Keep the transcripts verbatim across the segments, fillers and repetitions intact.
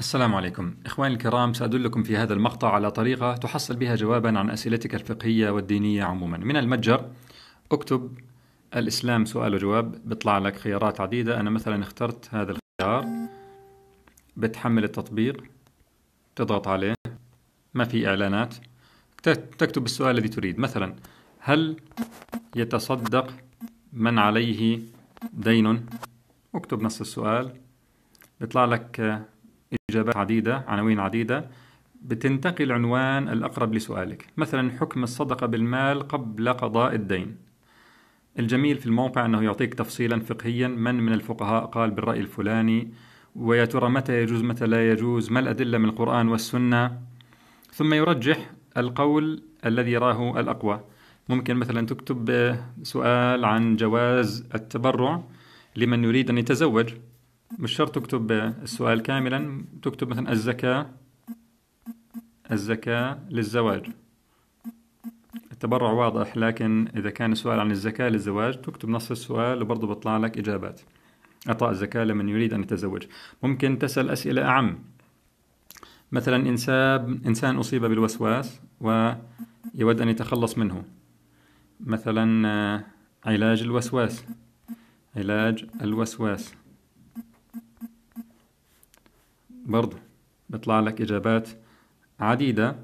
السلام عليكم إخواني الكرام، سأدلكم في هذا المقطع على طريقة تحصل بها جوابا عن أسئلتك الفقهية والدينية عموما. من المتجر اكتب الإسلام سؤال وجواب، بيطلع لك خيارات عديدة. أنا مثلا اخترت هذا الخيار، بتحمل التطبيق، تضغط عليه، ما في إعلانات، تكتب السؤال الذي تريد. مثلا: هل يتصدق من عليه دين؟ اكتب نص السؤال، بيطلع لك إجابات عديدة، عناوين عديدة، بتنتقي العنوان الأقرب لسؤالك. مثلا: حكم الصدقة بالمال قبل قضاء الدين. الجميل في الموقع أنه يعطيك تفصيلا فقهيا، من من الفقهاء قال بالرأي الفلاني، ويا ترى متى يجوز متى لا يجوز، ما الأدلة من القرآن والسنة، ثم يرجح القول الذي يراه الأقوى. ممكن مثلا تكتب سؤال عن جواز التبرع لمن يريد أن يتزوج، مش شرط تكتب السؤال كاملا، تكتب مثلا الزكاة الزكاة للزواج. التبرع واضح، لكن إذا كان السؤال عن الزكاة للزواج تكتب نص السؤال وبرضه بيطلع لك إجابات. إعطاء الزكاة لمن يريد أن يتزوج. ممكن تسأل أسئلة أعم، مثلا إنسان إنسان أصيب بالوسواس ويود أن يتخلص منه، مثلا علاج الوسواس علاج الوسواس برضو بيطلع لك إجابات عديدة.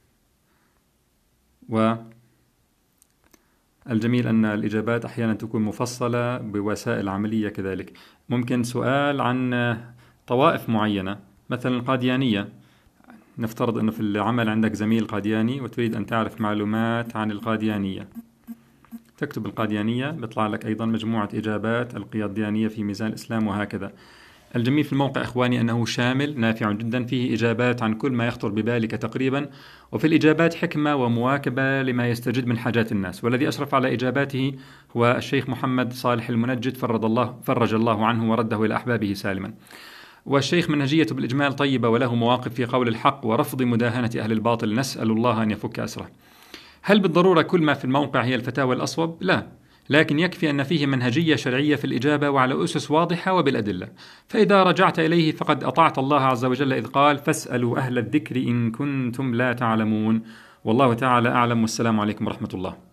والجميل أن الإجابات أحيانا تكون مفصلة بوسائل عملية كذلك. ممكن سؤال عن طوائف معينة، مثلا القاديانية، نفترض أنه في العمل عندك زميل قادياني وتريد أن تعرف معلومات عن القاديانية، تكتب القاديانية، بيطلع لك أيضا مجموعة إجابات القاديانية في ميزان الإسلام، وهكذا. الجميل في الموقع إخواني أنه شامل نافع جدا، فيه إجابات عن كل ما يخطر ببالك تقريبا، وفي الإجابات حكمة ومواكبة لما يستجد من حاجات الناس. والذي أشرف على إجاباته هو الشيخ محمد صالح المنجد، فرج الله, فرج الله عنه ورده إلى أحبابه سالما. والشيخ منهجيته بالإجمال طيبة، وله مواقف في قول الحق ورفض مداهنة أهل الباطل، نسأل الله أن يفك أسره. هل بالضرورة كل ما في الموقع هي الفتاوى الأصوب؟ لا، لكن يكفي أن فيه منهجية شرعية في الإجابة وعلى أسس واضحة وبالأدلة. فإذا رجعت إليه فقد أطعت الله عز وجل إذ قال: فاسألوا أهل الذكر إن كنتم لا تعلمون. والله تعالى أعلم، والسلام عليكم ورحمة الله.